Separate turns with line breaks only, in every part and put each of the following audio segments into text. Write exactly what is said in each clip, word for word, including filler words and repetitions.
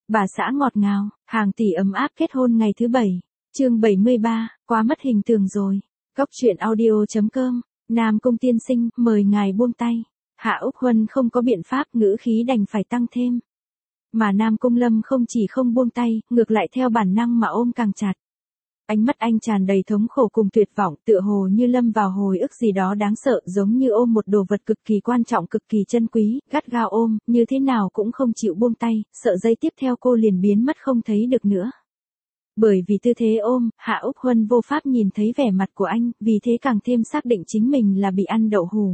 Bà xã ngọt ngào, hàng tỷ ấm áp kết hôn ngày thứ bảy. Chương bảy mươi ba, quá mất hình tượng rồi. Cốc truyện audio chấm com, Nam Cung tiên sinh, mời ngài buông tay. Hạ Úc Huân không có biện pháp, ngữ khí đành phải tăng thêm. Mà Nam Cung Lâm không chỉ không buông tay, ngược lại theo bản năng mà ôm càng chặt. Ánh mắt anh tràn đầy thống khổ cùng tuyệt vọng, tựa hồ như lâm vào hồi ức gì đó đáng sợ, giống như ôm một đồ vật cực kỳ quan trọng, cực kỳ chân quý, gắt gao ôm, như thế nào cũng không chịu buông tay, sợ giây tiếp theo cô liền biến mất không thấy được nữa. Bởi vì tư thế ôm, Hạ Úc Huân vô pháp nhìn thấy vẻ mặt của anh, vì thế càng thêm xác định chính mình là bị ăn đậu hù.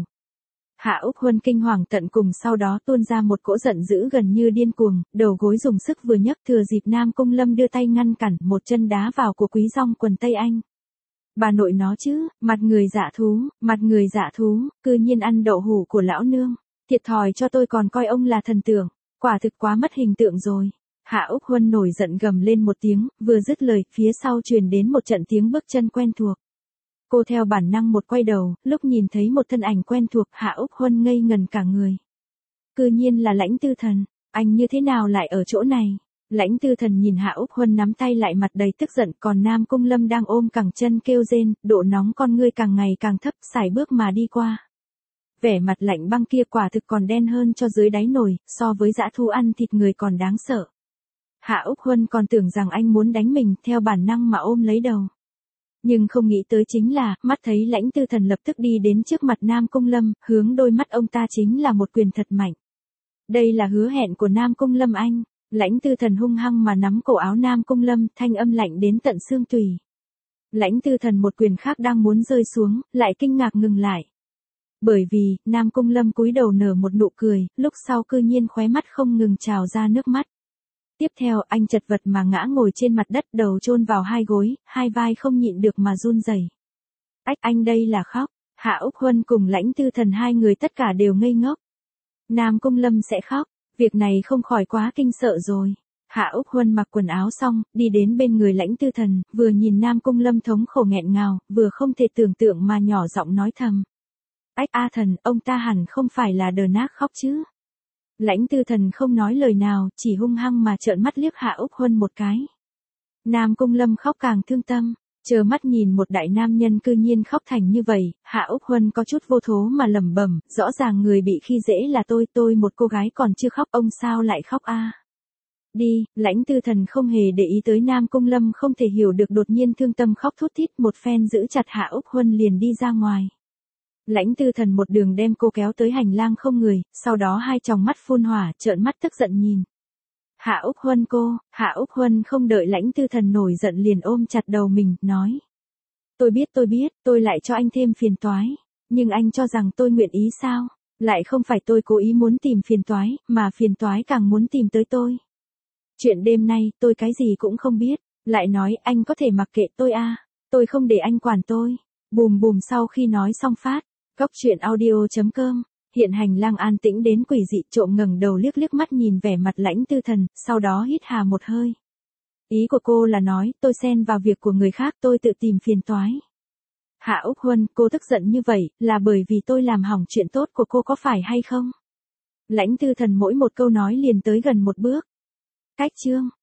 Hạ Úc Huân kinh hoàng tận cùng, sau đó tuôn ra một cỗ giận dữ gần như điên cuồng, đầu gối dùng sức vừa nhấc, thừa dịp Nam Cung Lâm đưa tay ngăn cản, một chân đá vào của Quý Rong quần tây anh. Bà nội nó chứ, mặt người dạ thú, mặt người dạ thú, cư nhiên ăn đậu hù của lão nương. Thiệt thòi cho tôi còn coi ông là thần tượng, quả thực quá mất hình tượng rồi. Hạ Úc Huân nổi giận gầm lên một tiếng, vừa dứt lời, phía sau truyền đến một trận tiếng bước chân quen thuộc. Cô theo bản năng một quay đầu, lúc nhìn thấy một thân ảnh quen thuộc, Hạ Úc Huân ngây ngần cả người. Cư nhiên là Lãnh Tư Thần, anh như thế nào lại ở chỗ này? Lãnh Tư Thần nhìn Hạ Úc Huân nắm tay lại, mặt đầy tức giận, còn Nam Cung Lâm đang ôm cẳng chân kêu rên, độ nóng con ngươi càng ngày càng thấp, sải bước mà đi qua. Vẻ mặt lạnh băng kia quả thực còn đen hơn cho dưới đáy nồi, so với dã thú ăn thịt người còn đáng sợ. Hạ Úc Huân còn tưởng rằng anh muốn đánh mình, theo bản năng mà ôm lấy đầu. Nhưng không nghĩ tới chính là, mắt thấy Lãnh Tư Thần lập tức đi đến trước mặt Nam Cung Lâm, hướng đôi mắt ông ta chính là một quyền thật mạnh. Đây là hứa hẹn của Nam Cung Lâm anh. Lãnh Tư Thần hung hăng mà nắm cổ áo Nam Cung Lâm, thanh âm lạnh đến tận xương tủy. Lãnh Tư Thần một quyền khác đang muốn rơi xuống, lại kinh ngạc ngừng lại. Bởi vì, Nam Cung Lâm cúi đầu nở một nụ cười, lúc sau cư nhiên khóe mắt không ngừng trào ra nước mắt. Tiếp theo, anh chật vật mà ngã ngồi trên mặt đất, đầu chôn vào hai gối, hai vai không nhịn được mà run rẩy. Ách, anh đây là khóc. Hạ Úc Huân cùng Lãnh Tư Thần hai người tất cả đều ngây ngốc. Nam Cung Lâm sẽ khóc, việc này không khỏi quá kinh sợ rồi. Hạ Úc Huân mặc quần áo xong, đi đến bên người Lãnh Tư Thần, vừa nhìn Nam Cung Lâm thống khổ nghẹn ngào, vừa không thể tưởng tượng mà nhỏ giọng nói thầm. Ách, A Thần, ông ta hẳn không phải là đờ nác khóc chứ? Lãnh Tư Thần không nói lời nào, chỉ hung hăng mà trợn mắt liếc Hạ Úc Huân một cái. Nam Cung Lâm khóc càng thương tâm, chờ mắt nhìn một đại nam nhân cư nhiên khóc thành như vậy, Hạ Úc Huân có chút vô thố mà lẩm bẩm, rõ ràng người bị khi dễ là tôi, tôi một cô gái còn chưa khóc, ông sao lại khóc a? À? Đi, Lãnh Tư Thần không hề để ý tới Nam Cung Lâm không thể hiểu được đột nhiên thương tâm khóc thút thít, một phen giữ chặt Hạ Úc Huân liền đi ra ngoài. Lãnh Tư Thần một đường đem cô kéo tới hành lang không người, sau đó hai tròng mắt phun hỏa, trợn mắt tức giận nhìn. Hạ Úc Huân cô, Hạ Úc Huân không đợi Lãnh Tư Thần nổi giận liền ôm chặt đầu mình, nói. Tôi biết tôi biết, tôi lại cho anh thêm phiền toái. Nhưng anh cho rằng tôi nguyện ý sao? Lại không phải tôi cố ý muốn tìm phiền toái, mà phiền toái càng muốn tìm tới tôi. Chuyện đêm nay, tôi cái gì cũng không biết. Lại nói, anh có thể mặc kệ tôi à? Tôi không để anh quản tôi. Bùm bùm sau khi nói xong phát. Cốc truyện audio chấm com, hiện hành lang an tĩnh đến quỷ dị, trộm ngẩng đầu liếc liếc mắt nhìn vẻ mặt Lãnh Tư Thần, sau đó hít hà một hơi. Ý của cô là nói, tôi xen vào việc của người khác, tôi tự tìm phiền toái. Hạ Úc Huân, cô tức giận như vậy, là bởi vì tôi làm hỏng chuyện tốt của cô có phải hay không? Lãnh Tư Thần mỗi một câu nói liền tới gần một bước. Cách chương.